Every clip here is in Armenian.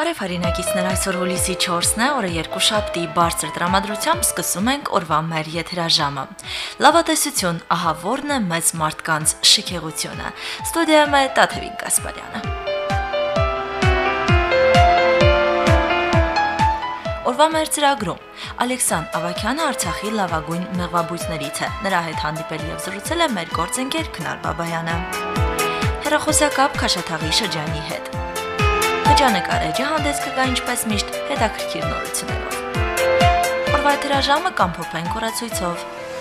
Բարև հարինակիցներ, այսօր հուլիսի 4-ն է, օրը երկուշաբթի, բարձր տրամադրությամբ սկսում ենք օրվա մեր եթերաժամը։ Լավատեսություն, ահա որն է մեծ մարդկանց շքեղությունը։ Ստուդիայում է Տաթևիկ Գասպարյանը։ Օրվա մեր ծրագրում Ալեքսան Ավագյանը Արցախի լավագույն մեղվաբույծներից է։ Նրա հետ հանդիպել եւ զրուցել է մեր գործընկեր Քնար Բաբայանը։ Հեռախոսակապ Քաշաթաղի շրջանի հետ։ Հջանեկար էջը հանդես կգա ինչպես միշտ հետաքրքիր նորություններով։ Օրվա եթերաժամը կամփոփենք օրացույցով։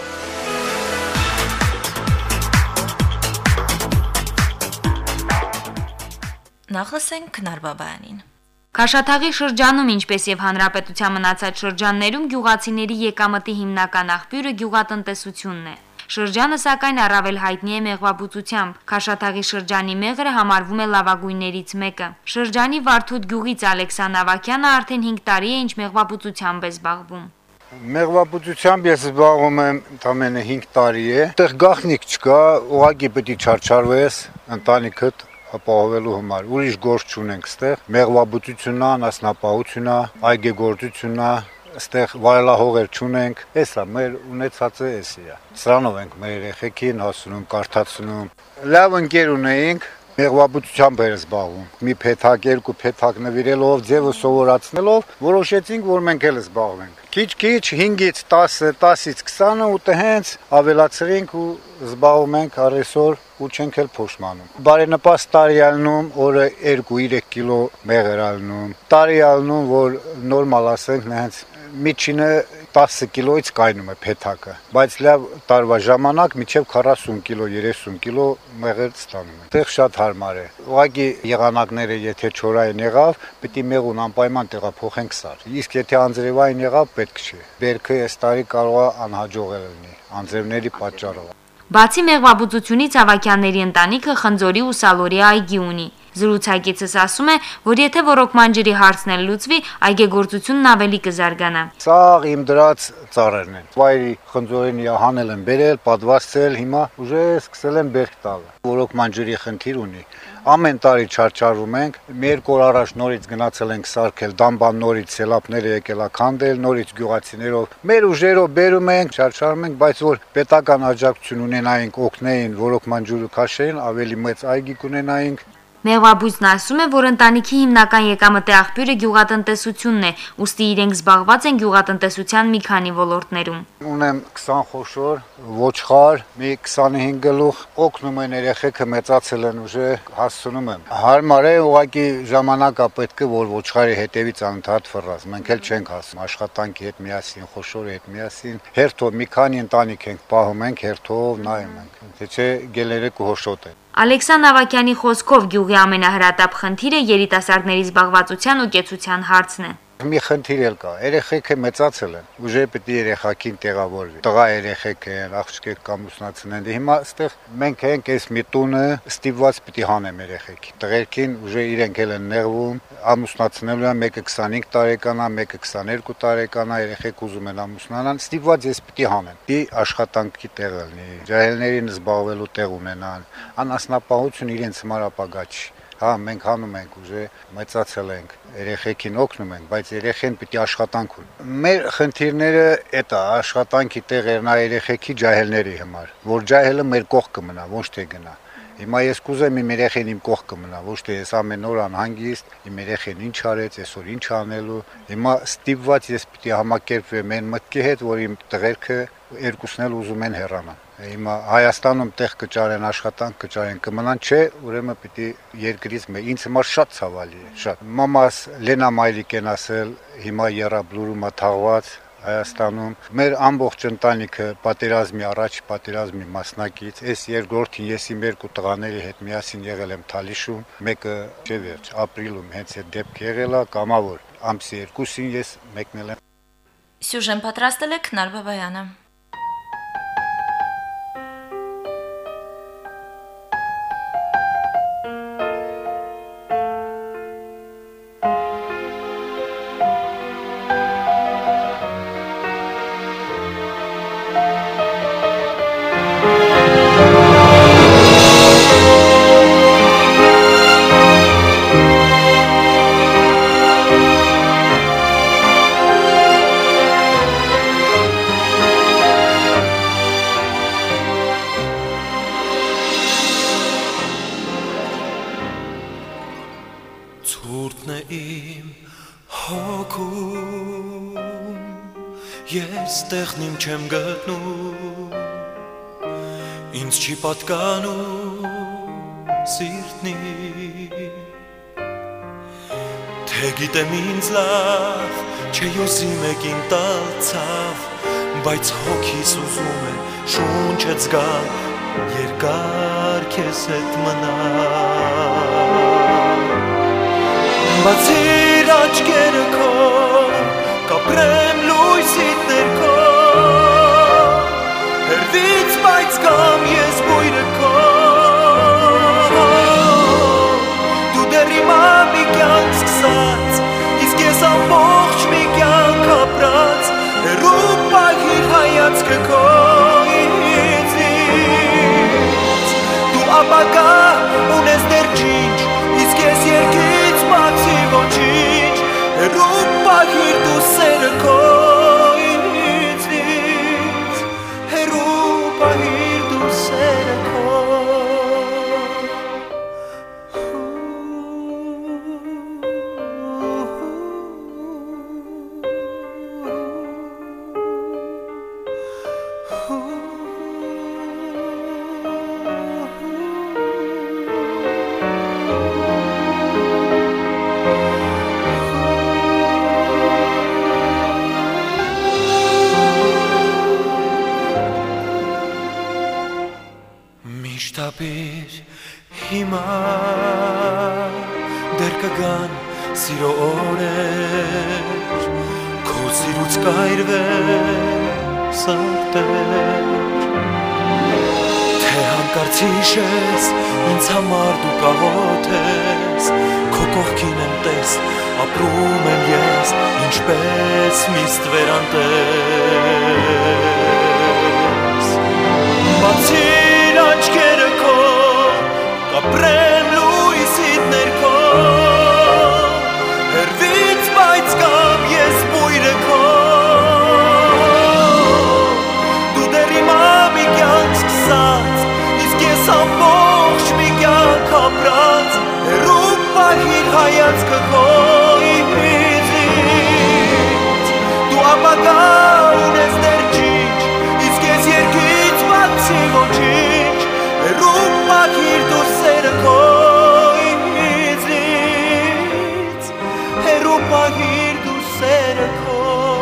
Նախ լսենք Քնար Բաբայանին։ Քաշաթաղի շրջանում, ինչպես եւ հանրապետության մնացած շրջաններում, գյուղացիների եկամտի հիմնական աղբյուրը գյուղատնտեսությունն է։ Շրջանը սակայն առավել հայտնի է մեղվաբուծությամբ։ Քաշաթաղի շրջանի մեղրը համարվում է լավագույններից մեկը։ Շրջանի Վարդուտ գյուղից Ալեքսան Ավագյանը արդեն 5 տարի է, ինչ մեղվաբուծությամբ է զբաղվում։ Մեղվաբուծությամբ ես զբաղվում եմ ընդամենը 5 տարի է։ Այդտեղ գաղտնիք չկա, ուղղակի պետք է չարչարվես ընտանիքդ ապահովելու համար։ Ուրիշ գործ չունենք այդտեղ։ Մեղվաբուծությունն է, անասնապահությունն է, այգեգործությունն է, այստեղ վարելահողեր չունենք, էսա մեր ունեցածը էսի է։ Սրանով ենք մեր երեխեքին հասնում, կարդացնում։ Լավ ընկեր ունեինք, մեղվաբուծությամբ էր զբաղվում։ Մի փեթակ, երկու փեթակ նվիրելով, ձևը սովորացնելով, որոշեցինք, որ մենք էլ զբաղվենք։ Քիչ-քիչ 5-ից 10, 10-ից 20 ու հենց ավելացրինք ու զբաղվում ենք առեսօր ու չենք էլ փոշմանում։ Բարենպաստ տարի ալնում, օրը 2-3 կիլո մեղր ալնում։ Տարի ալնում, որ նորմալ ասենք, հենց միջինը 10 կիլոից կայնում է փեթակը, բայց լավ տարվա ժամանակ մինչև 40 կիլո, 30 կիլո մեղր ստանում են։ Այդտեղ շատ հարմար է։ Ուղղակի եղանակները եթե չորային եղավ, պիտի մեղուն անպայման տեղափոխենք սար։ Իսկ եթե անձրևային եղավ, պետք չէ։ Բերքը այս տարի կարող է անհաջող լինի անձրևների պատճառով։ Բացի մեղվաբուծությունից Ավագյանների ընտանիքը խնձորի ու սալորի այգի ունի։ Զրուցակիցս ասում է, որ եթե ոռոգման ջրի հարցն էլ լուծվի, այգեգործությունն ավելի կզարգանա։ Սա իմ դրած ծառերն են։ Վայրի խնձորին հանել են, բերել, պատվաստել, հիմա ուժը սկսել են բերք տալ։ Ոռոգման ջրի խնդիր ունի։ Ամեն տարի չարչարվում ենք։ Մի երկու օր առաջ նորից գնացել ենք սարքել, դամբան նորից սելապները եկել է քանդել, նորից գյուղացիներով։ Մեր ուժերով բերում ենք, չարչարում ենք, բայց որ պետական աջակցություն ունենայինք, օգնեին ոռոգման ջուրը քաշեին, ավելի մեծ այգի կունենայինք։ Մեղվաբույծն ասում է, որ ընտանիքի հիմնական եկամտի աղբյուրը գյուղատնտեսությունն է, ուստի իրենք զբաղված են գյուղատնտեսության մի քանի ոլորտներում։ Ունեմ 20 խոշոր, ոչխար, մի 25 գլուխ, օգնում են երեխեքը մեծացել են ուժը, հասցնում եմ։ Հարմար է, ուղղակի ժամանակա պետք է, որ ոչխարի հետևից անընդհատ ֆռռաս։ Մենք էլ չենք հասնում աշխատանքի հետ միասին, խոշորի հետ միասին։ Հերթով մի քանի ընտանիք ենք պահում ենք, հերթով նայում ենք։ Թե չէ գելերեք ու հոշոտ է։ Ալեքսան Ավագյանի խոսքով գյուղի ամենահրատապ խնդիրը երիտասարդների զբաղվածության ու կեցության հարցն է։ Մի խնդիր էլ կա, երեխեքը մեծացել են, ուժը պետք է երեխակին տեղավորվի։ Տղա երեխեք են, աղջիկ կամուսնացնեն։ Հիմա այստեղ մենք ենք այս մի տունը ստիպված պիտի հանեմ երեխեքին։ Տղերքին ուժը իրենք էլ են նեղվում, ամուսնացնելու են, մեկը 25 տարեկան է, մեկը 22 տարեկան է, երեխեք ուզում են ամուսնանալ, ստիպված ես պիտի հանեմ։ Պիտի աշխատանքի տեղ լինի, ջահելներին զբաղվելու տեղ ունենան, անասնապահություն իրենց համար ապագա չի։ Հա, մենք հանում ենք ուժը մեծացել ենք, երեխեքին օգնում ենք, բայց երեխեն պիտի աշխատանք ունի։ Մեր խնդիրները էդ է, աշխատանքի տեղերն է երեխեքի ջահելների համար, որ ջահելը մեր կողք կմնա, ոչ թե գնա։ Հիմա ես կուզեմ իմ երեխեն իմ կողք կմնա, ոչ թե ես ամեն օր անհանգիստ, իմ երեխեն ինչ արեց, այսօր ինչ անելու։ Հիմա ստիպված ես պիտի համակերպվեմ այն մտքի հետ, որ իմ տղերքը երկուսն էլ ուզում են հեռանալ։ Հիմա Հայաստանում տեղ կճարեն, աշխատանք կճարեն, կմնան, չէ, ուրեմն պիտի երկրից ինձ համար շատ ցավալի է, շատ։ Մամաս Լենա Մայրիկեն ասել, հիմա երաբլուրումա թաղված Հայաստանում մեր ամբողջ ընտանիքը պատերազմի առաջ պատերազմի մասնակից, այս երկրորդին ես իմ երկու տղաների հետ միասին եղել եմ Թալիշում, մեկը չէ վերջ, ապրիլում հենց այդ դեպքը եղել է, կամավոր ամսի 2-ին ես մեկնել եմ։ Սյուժեն պատրաստել է Քնար Բաբայանը։ Ցուրտն է իմ հոգում, ես տեղն իմ չեմ գտնում, ինձ չի պատկանում սիրտնի, թե գիտեմ ինձ լավ, չէ յոսի մեկին տալ ցավ, բայց հոգիս ուզում է շունչը զգալ, երկար քեզ հետ մնալ, բացիր աչքերը քո, կապրեմ լույսիդ ներքո, հերվից բայց կամ ես բույրը քո, դու դեռ իմա մի կյանք սկսած, իսկ ես ամբողջ մի կյանք ապրած, հեռու պահիր հայացքը քո ինձից, դու ապագա ունես դեռ ջինջ, իսկ ես երկից բացի ոչինչ, հեռու պահիր դու սերը քո ինձից, հեռու պահիր դու սերը քո. Միշտապիր հիմա դեռ կգան սիրո օրեր, քո սիրուց կայրվես ակտեր, թե հանկարծ հիշես, ինձ համար դու կաղոթես, քո կողքին եմ տես, ապրում եմ ես, ինչպես մի ստվերանտես, բացիր աչքերը քո, կապրեմ լույսիդ ներքո, հերվից բայց կամ ես բույրը քո, դու դեռ իմա մի կյանք սկսած, իսկ ես ամբողջ մի կյանք ապրած, հեռու պահիր հայացքը քո ինձից, դու ապագա ունես դեռ ջինջ, իսկ ես երկից բացի ոչինչ, հեռու պահիր դու սերը քո ինձից, հեռու պահիր դու սերը քո.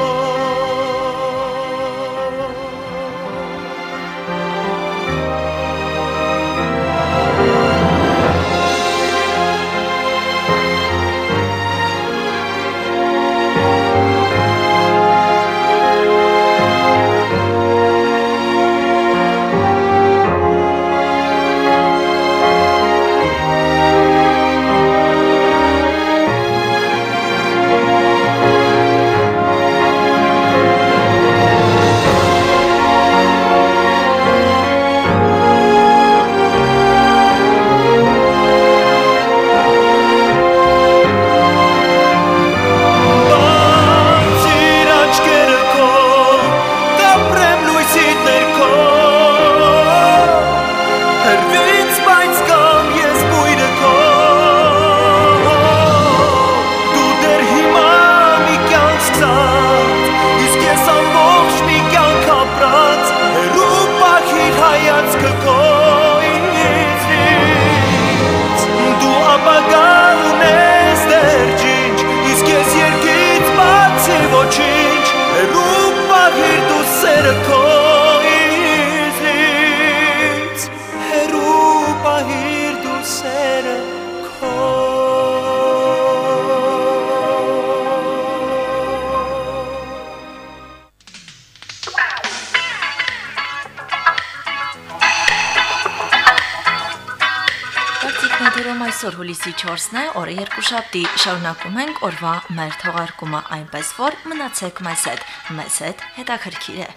Այսօր հուլիսի 4-ն է, օրը երկուշաբթի, շարունակում ենք օրվա մեր թողարկումը, այնպես որ մնացեք մեզ հետ հետաքրքիր է։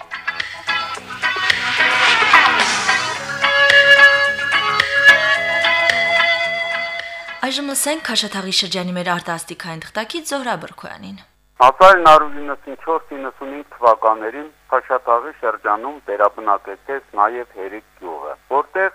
Այժմ լսենք Քաշաթաղի շրջանի մեր արտասթիկային թղթակից Զոհրա Բրքոյանին։ 1994-95 թվականներին Խաշաթաղի շրջանում վերաբնակեցեց նաև Հերիկ գյուղը, որտեղ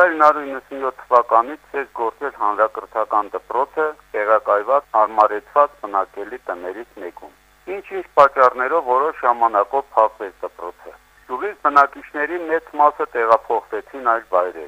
1997 թվականից ցես գործել հանրակրթական դպրոցը տեղակայված հարմարեցված բնակելի տներից մեկում։ Ինչ-ինչ պատճառներով որոշ ժամանակով փակվեց դպրոցը։ Գյուղի բնակիչների մեծ մասը տեղափոխվեցին այլ վայրեր։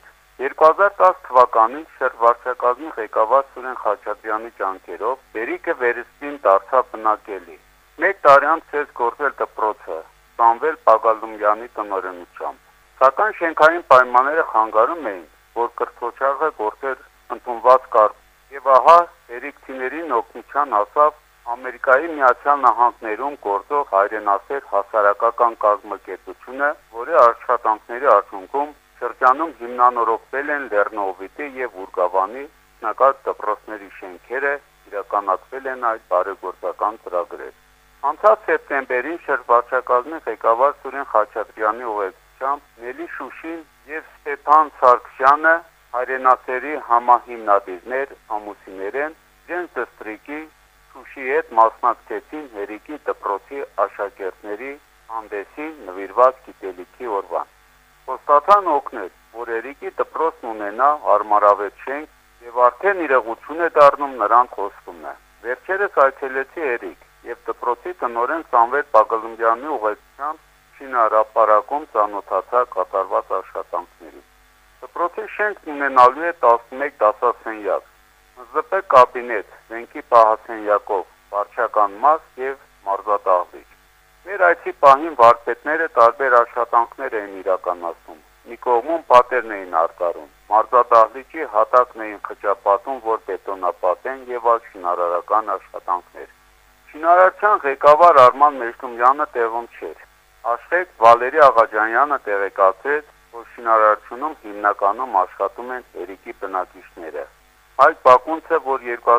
2010 թվականին շրջվարչակազմի ղեկավար Սուրեն Խաչատրյանի ջանքերով Հերիկը վերստին դարձավ բնակելի։ Մեկ տարի անց ցես գործել դպրոցը Սամվել Բագալումյանի տնօրենությամբ։ Սակայն շենքային պայմանները խանգարում էին, որ կրթօջախը գործեր ընդունված կարգ։ Եվ ահա Հերիկցիներին օգնության հասավ Ամերիկայի Միացյալ Նահանգներում գործող հայրենասեր հասարակական կազմակերպությունը, որի աշխատանքների արդյունքում շրջանում հիմնանորոգվել են Լեռնովիտի եւ Ուրգավանի նկատ դպրոցների շենքերը, իրականացվել են այդ բարեգործական ծրագրեր։ Անցած սեպտեմբերին շրջվարչակազմի ղեկավար Սուրեն Խաչատրյանի ուղեկցությամբ Նելի Շուշին եւ Ստեփան Սարգսյանը հայրենասերի համահիմնադիրներ ամուսիններ են իրենց դստրիկի Շուշի հետ մասնակցեցին Հերիկի դպրոցի աշակերտների հանդեսին նվիրված գիտելիքի օրվան։ Խոստացան օգնել, որ Հերիկի դպրոցն ունենա հարմարավետ շենք եւ արդեն իրողություն է դառնում նրան խոստումն է։ Վերջերս այցելեցի Հերիկ եւ դպրոցի տնօրեն Սամվել Բագալումյանի ուղեկցությամբ շինարարապարակում ծանոթացա կատարված աշխատանքներին։ Դպրոցի շենքն ունենալու է 11 դասասենյակ, ՄԶՊ կաբինետ, զենքի պահասենյակով, վարչական մաս եւ մարզադահլիճ։ Մեր այցի պահին վարպետները տարբեր աշխատանքներ էին իրականացնում։ Մի կողմում պատերն էին արտարում, մարզադահլիճի հատակն էին խճապատում, որ բետոնապատեն եւ այլ շինարարական աշխատանքներ։ Շինարարության ղեկավար Արման Մեջտումյանը տեղում չէր։ Աշխեգ Վալերի Աղաջանյանը տեղեկացրեց, որ շինարարությունում հիմնականում աշխատում են Հերիկի բնակիչները։ Այդ բակունցը, որ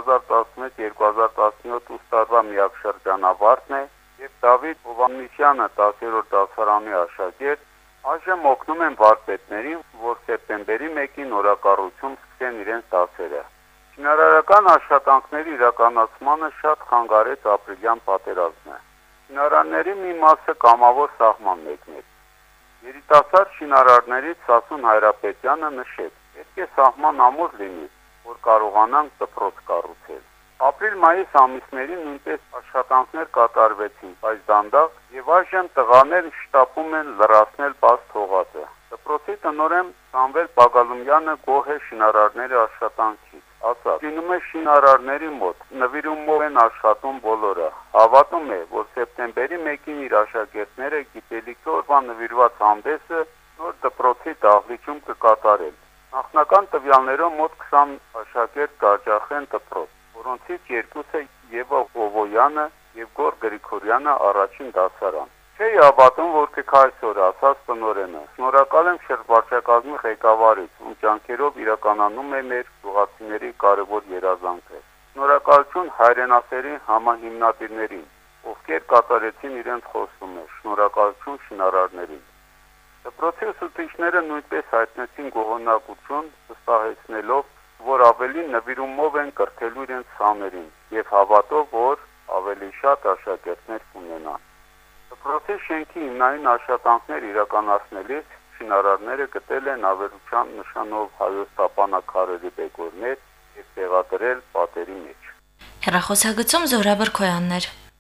2016-2017 ուսանողի միակ շրջանավարտն է, եւ Դավիթ Հովհաննիսյանը 10-րդ դասարանի աշակերտ, այժմ օգնում են վարպետներին, որ սեպտեմբերի 1-ին օրակառուցում սկսեն իրենց դասերը։ Շինարարական աշխատանքների իրականացմանը շատ խանգարեց ապրիլյան պատերազմը։ Շինարարների մի մասը կամավոր սահման մեկնեց։ Երիտասարդ շինարարներից Սասուն Հայրապետյանը նշեց. «Պետք է սահման ամուր լինի, որ կարողանանք դպրոց կառուցել»։ Ապրիլ-մայիս ամիսներին նույնպես աշխատանքներ կատարվեցին, բայց դանդաղ եւ այժմ տղաներն շտապում են լրացնել բաց թողածը։ Դպրոցի տնօրեն Սամվել Բագալումյանը գոհ է շինարարների աշխատանքից, ասաց. «Լինում է շինարարների մոտ, նվիրումով են աշխատում բոլորը։ Հավատում է, որ սեպտեմբերի 1-ին իր աշակերտները գիտելիքի օրվան նվիրված հանդեսը նոր դպրոցի դահլիճում կկատարեն։ Նախնական տվյալներով մոտ 20 աշակերտ կաճախեն դպրոց, որոնցից երկուսը Եվա Օվոյանը եւ Գոր Գրիգորյանը առաջին դասարան։ Չէի հավատում, որ կքայսօր ասաց տնօրենը։ Շնորհակալ եմ շրջվարչակազմի ղեկավարից, ում ջանքերով իրականանում է մեր գյուղացիների կարևոր երազանքը։ Շնորհակալություն հայրենասերի համահիմնադիրներին, ովքեր կատարեցին իրենց խոստումը։ Շնորհակալություն շինարարներին։ Դպրոցի ուսուցիչները նույնպես հայտնեցին գոհունակություն, վստահեցնելով, որ ավելի նվիրումով են կրթելու իրենց սաներին եւ հավատով, որ ավելի շատ աշակերտներ կունենան։ Դպրոցի շենքի հիմնային աշխատանքներ իրականացնելիս շինարարները գտել են ավերության նշանով հայոց տապանակարերի բեկորներ եւ տեղադրել պատերի մեջ։ Հեռախոսագծում Զորաբր Քոյաններ։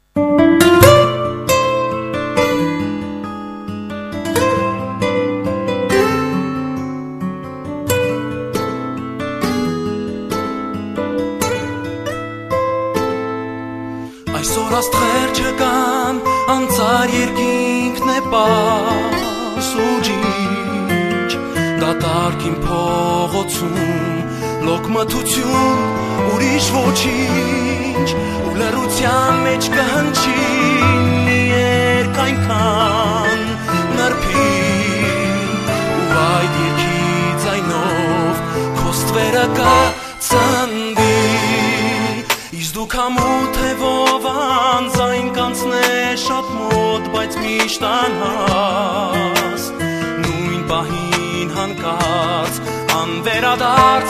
Այսօր աստղեր չկան, անցար երկինքն է պաս ու ջինջ, դատարկ իմ փողոցում, լոկ մթություն, ուրիշ ոչինչ, ու լռության մեջ կհնչի մի երկ այնքան նրբին, ու այդ երկի ձայնով քո ստվերը կծնդի, իսկ դու քամու թևով անձայն կանցնես շատ մոտ, բայց միշտ անհաս, նույն պահին հանկարծ անվերադարձ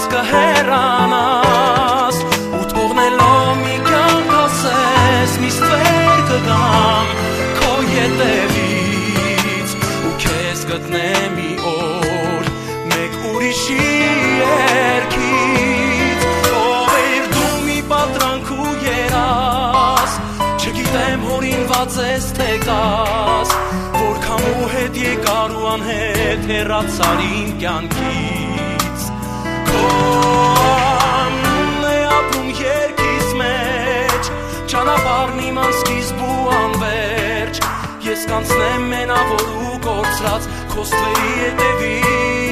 կհեռանաս, ու թողնելով մի կյանք ասես մի ստվեր հորինված ես թե կաս որքան ու հետ եկար ու անհետ հեռացար իմ կյանքից քո անունն է ապրում երկիս մեջ ճանապարհն իմ անսկիզբ ու անվերջ ես կանցնեմ մենավոր ու կորցրած քո ստվերի հետևից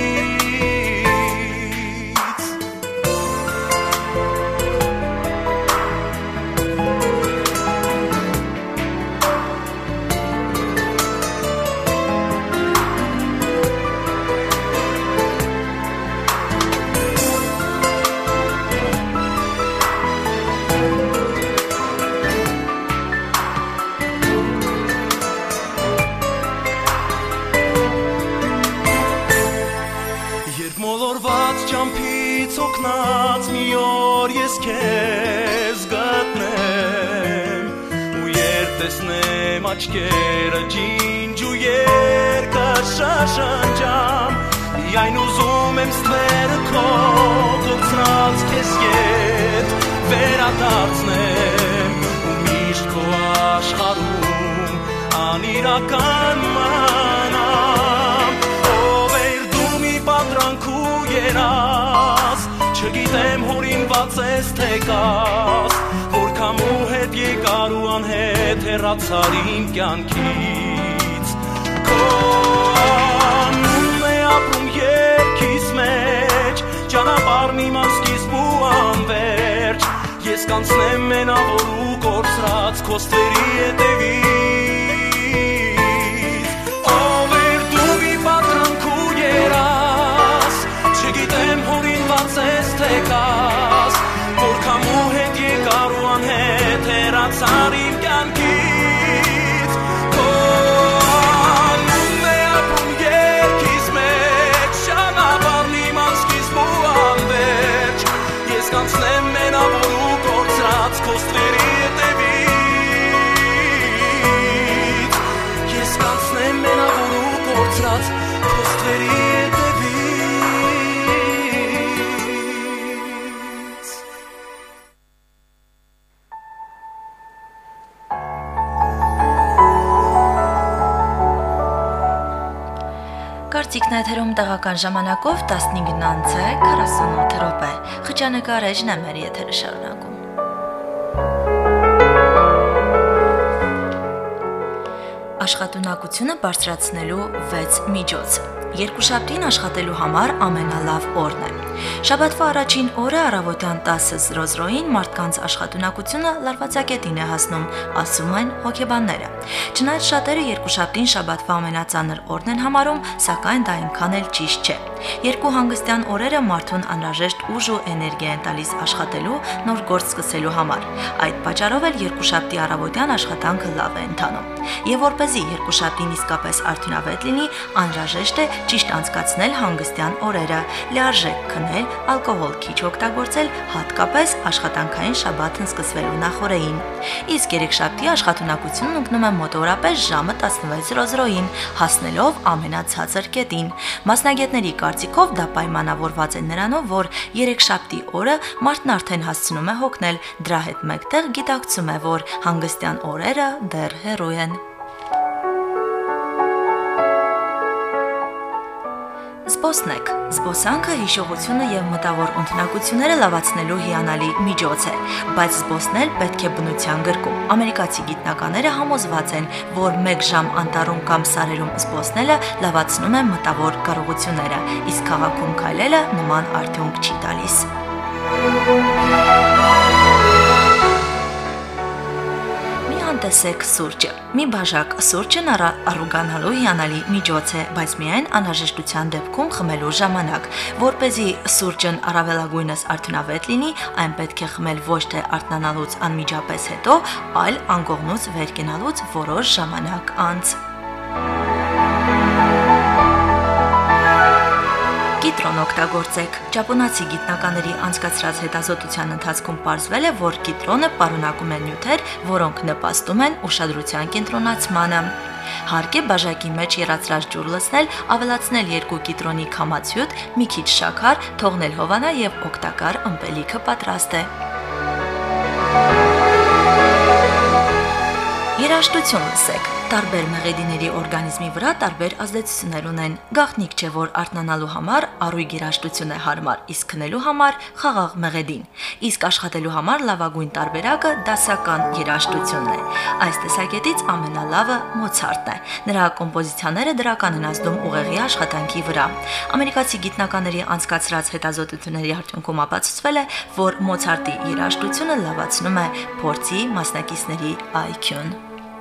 Օգնած մի օր ես քեզ գտնեմ ու երբ տեսնեմ աչքերը ջինջ ու երկար շշնջամ միայն ուզում եմ ստվերը քո կորցրած քեզ ետ վերադարձնեմ ու միշտ քո աշխարհում անիրական մնամ ով էր դու մի պատրանք ու երաս չգիտեմ հորինված ես թե կաս որքան ու հետ եկար ու անհետ հեռացար իմ կյանքից քո անունն է ապրում երկիս մեջ ճանապարհն իմ անսկիզբ ու անվերջ ես կանցնեմ մենավոր ու կորցրած քո ստվերի հետևից ով էր դու մի պատրանք ու երաս չգիտեմ հորինված ես թե կաս որքան ու հետ եկար ու անհետ հեռացար իմ կյանքից քո անունն է ապրում երկիս մեջ ճանապարհն իմ անսկիզբ ու անվերջ ես կանցնեմ մենավոր ու կորցրած քո ստվերի հետևից ես կանցնեմ մենավոր ու կորցրած քո ստվերի հետևից Կարծիքն եթերում տեղական ժամանակով 15:48 րոպե։ Խճանկար էջն է մեր եթերը շարունակում։ Աշխատունակությունը բարձրացնելու 6 միջոց։ Երկուշաբթին աշխատելու համար ամենալավ օրն է։ Շաբաթվա առաջին օրը առավոտյան 10:00-ին մարդկանց աշխատունակությունը լարվածակետին է հասնում, ասում են հոգեբանները։ Չնայած շատերը երկուշաբթին շաբաթվա ամենածանր օրն են համարում, սակայն դա այնքան էլ ճիշտ չէ։ Երկու հանգստյան օրերը մարդուն անհրաժեշտ ուժ ու էներգիա են տալիս աշխատելու, նոր գործ սկսելու համար։ Այդ պատճառով էլ երկուշաբթի առավոտյան աշխատանքը լավ է ընթանում։ Եվ որպեսզի երկուշաբթին իսկապես արդյունավետ լինի, անհրաժեշտ է ճիշտ անցկացնել հանգստյան օրերը, լիարժեք քնել, ալկոհոլ քիչ օգտագործել, հատկապես աշխատանքային շաբաթն սկսվելու նախօրեին։ Իսկ երեքշաբթի աշխատունակությունն ընկնում է մոտավորապես ժամը 16:00-ին, հասնելով ամենացածր կետին։ Մասնագետների կարծիքով դա պայմանավորված է նրանով, որ երեքշաբթի օրը մարդն արդեն հասցնում է հոգնել, դրա հետ մեկտեղ գիտակցում է, որ հանգստյան օրերը դեռ հեռու են։ Զբոսնեք։ Զբոսանքը հիշողությունը եւ մտավոր ընդունակությունները լավացնելու հիանալի միջոց է, բայց զբոսնել պետք է բնության գրկում։ Ամերիկացի գիտնականները համոզված են, որ 1 ժամ անտառում կամ սարերում զբոսնելը լավացնում է մտավոր կարողությունները, իսկ քաղաքում քայլելը նման արդյունք չի տալիս։ Տեսեք սուրճը։ Մի բաժակ սուրճն առուգանալու հիանալի միջոց է, բայց միայն անհրաժեշտության դեպքում խմելու ժամանակ։ Որպեսզի սուրճն առավելագույնս արդյունավետ լինի, այն պետք է խմել ոչ թե արթնանալուց անմիջապես հետո, այլ անկողնուց վեր կենալուց որոշ ժամանակ անց։ Կիտրոն օգտագործեք։ Ճապոնացի գիտնականների անցկացրած հետազոտության ընթացքում պարզվել է, որ կիտրոնը պարունակում է նյութեր, որոնք նպաստում են ուշադրության կենտրոնացմանը։ Հարկ է բաժակի մեջ եռացրած ջուր լցնել, ավելացնել 2 կիտրոնի քամացյուտ, մի քիչ շաքար, թողնել հովանա եւ օգտակար ըմպելիքը պատրաստ է։ Երաժշտություն լսեք։ Տարբեր մեղեդիների օրգանիզմի վրա տարբեր ազդեցություններ ունեն։ Գաղտնիք չէ, որ արթնանալու համար առույգ երաժշտություն է հարմար, իսկ քնելու համար խաղաղ մեղեդին։ Իսկ աշխատելու համար լավագույն տարբերակը դասական երաժշտությունն է։ Այս տեսակետից ամենալավը Մոցարտն է։ Նրա կոմպոզիցիաները դրական են ազդում ուղեղի աշխատանքի վրա։ Ամերիկացի գիտնականների անցկացրած հետազոտությունների արդյունքում ապացուցվել է, որ Մոցարտի երաժշտությունը լավացնում է փորձի մասնակիցների IQ-ն։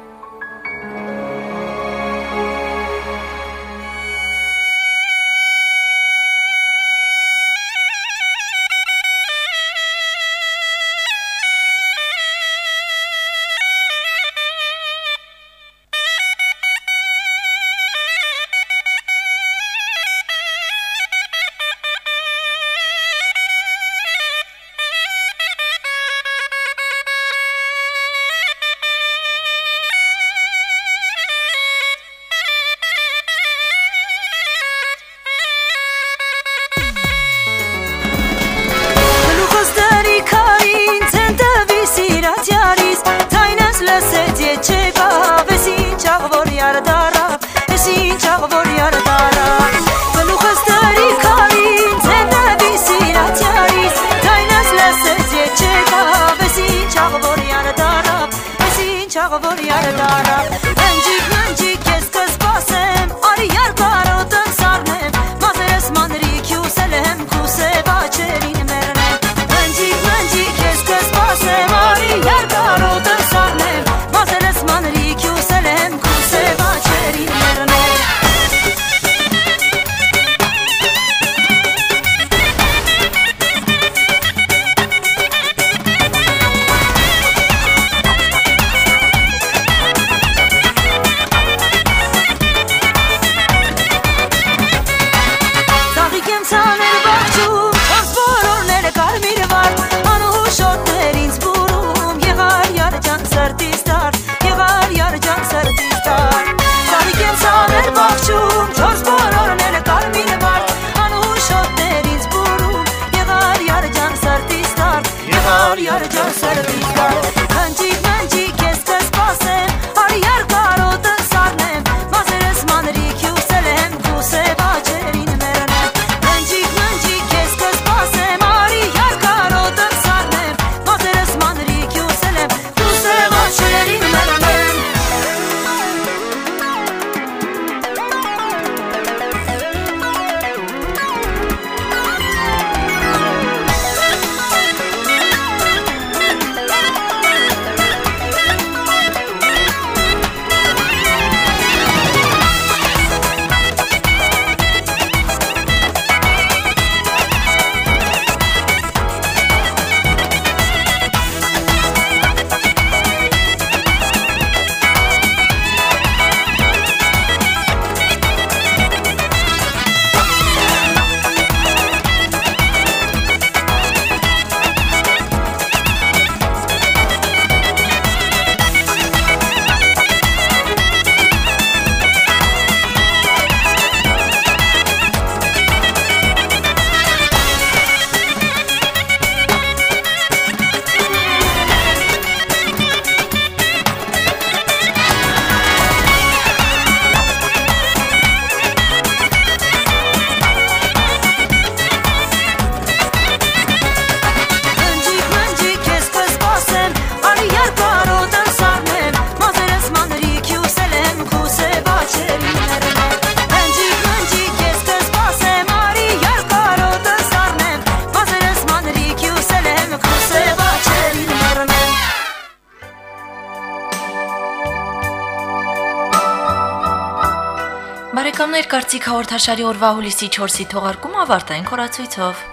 Բարեկամներ, կարծիք հաղորդաշարի օրվա հուլիսի 4-ի թողարկումը ավարտային խորացույցով։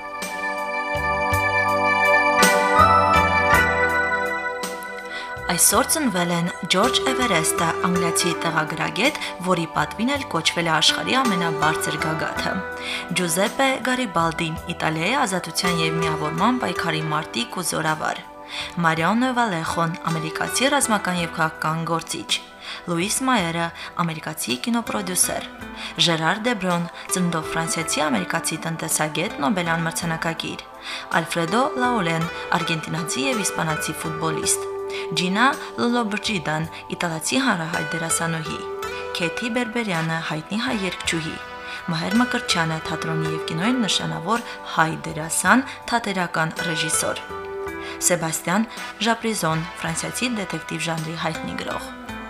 Այսօր ծնվել են Ջորջ Էվերեստը, անգլիացի տեղագրագետ, որի պատվին էլ կոչվել է աշխարհի ամենաբարձր գագաթը, Ջուզեպպե Գարիբալդին, Իտալիայի ազատության եւ միավորման պայքարի մարտիկ ու զորավար, Մարիանո Վալեխոն, ամերիկացի ռազմական եւ քաղաքական գործիչ, Լուիս Մայերը, ամերիկացի կինոպրոդյուսեր, Ժերար Դեբրոն, ծննդով ֆրանսիացի ամերիկացի տնտեսագետ, Նոբելյան մրցանակակիր, Ալֆրեդո Լաոլեն, արգենտինացի եւ իսպանացի ֆուտբոլիստ, Ջինա Լոլոբրջիդան, իտալացի հանրահայտ դերասանուհի, Քեթի Բերբերյանը, հայտնի հայ երգչուհի, Մահեր Մկրտչյանը, թատրոնի եւ կինոյի նշանավոր հայ դերասան, թատերական ռեժիսոր, Սեբաստիան Ժապրիզոն, ֆրանսիացի դետեկտիվ ժանրի հայտնի գրող։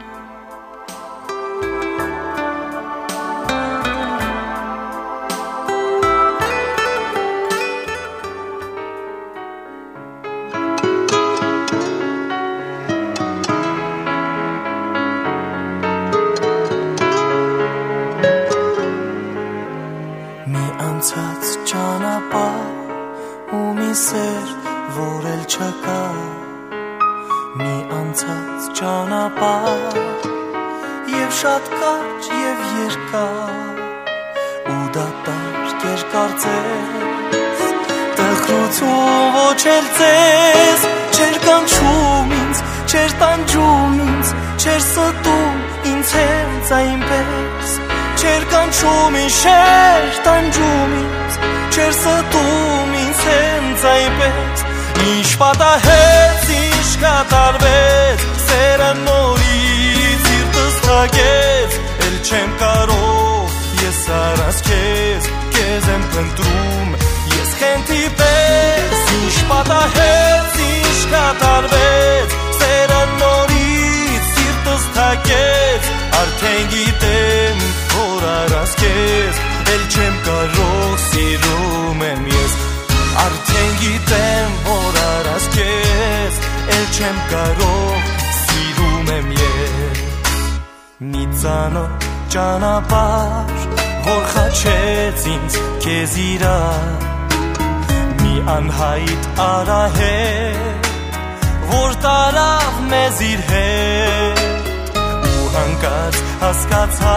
Անցած ճանապարհ ու մի սեր, որ էլ չկա, մի անցած ճանապարհ եւ շատ կարճ եւ երկար ու դատարկ երկարծես տխրություն ոչ էլ ձեզ չեր կանչում ինձ, չեր տանջում ինձ, չեր ստում ինձ հենց այնպես Չեր կանչում ինձ, չեր տանջում ինձ, չեր ստում ինձ հենց այնպես Ինչ պատահեց, ինչ կատարվեց, սերը նորից սիրտս թակեց Էլ չեմ կարող, ես առանց քեզ եմ փնտրում, ես խենթի պես Ինչ պատահեց, ինչ կատարվեց, սերը նորից սիրտս թակեց Արդեն գիտեմ որ առանց քեզ էլ չեմ կարող սիրում եմ ես Արդեն գիտեմ որ առանց քեզ էլ չեմ կարող սիրում եմ ես Մի ծանոթ ճանապարհ որ խաչեց ինձ քեզ իրար Մի անհայտ արահետ որ տարավ մեզ իր հետ Հանկարծ հասկացա,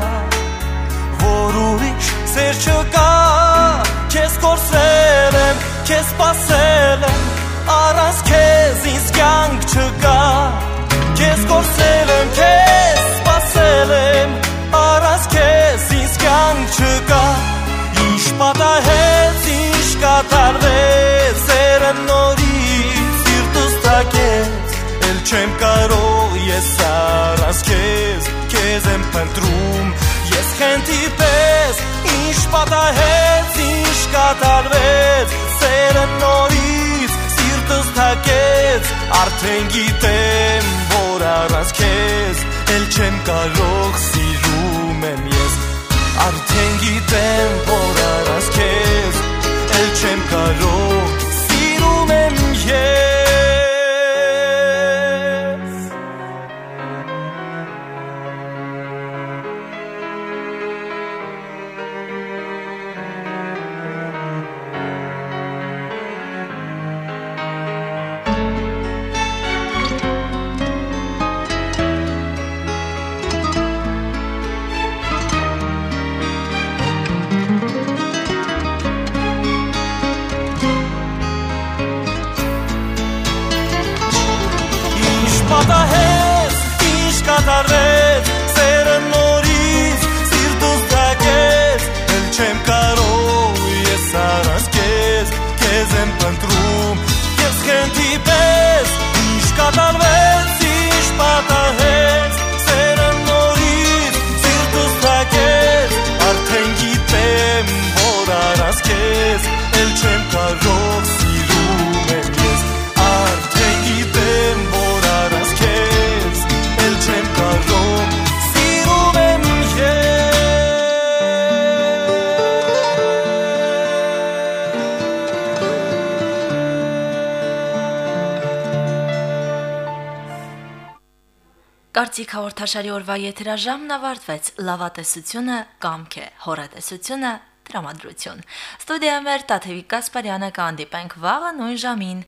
որ ուրիշ սեր չկա Քեզ կորսրել եմ, քեզ սպասել եմ, առանց քեզ ինձ կյանք չկա Քեզ կորսրել եմ, քեզ սպասել եմ, առանց քեզ ինձ կյանք չկա Ինչ պատահեց, ինչ կատարվեց, սերը նորից սիրտս թակեց Էլ չեմ կարող ես առանց քեզ եմ փնտրում Ես խենթի պես ինչ պատահեց, ինչ կատարվեց Սերը նորից սիրտս թակեց Արդեն գիտեմ, որ առանց քեզ էլ չեմ կարող սիրում եմ ես Արդեն գիտեմ, որ առանց քեզ էլ չեմ կարող սիրում եմ ես պատահեց, ինչ կատարվեց, սերը նորից սիրտս թակեց Էլ չեմ կարող, ես առանց քեզ եմ փնտրում Ես խենթի պես, ինչ կատարվեց, ինչ պատահեց Սերը նորից սիրտս թակեց Արդեն գիտեմ, որ առանց քեզ էլ չեմ կարող սիրում եմ ես Արդեն գիտեմ, որ առանց քեզ էլ չեմ կարող սիրում եմ Կարծիք հաղորդաշարի օրվա եթերաժամն ավարտվեց լավատեսությունը կամք է, հորատեսությունը տրամադրություն։ Ստուդիայում էր Տաթևիկ Կասպարյանը կհանդիպենք վաղը նույն ժամին։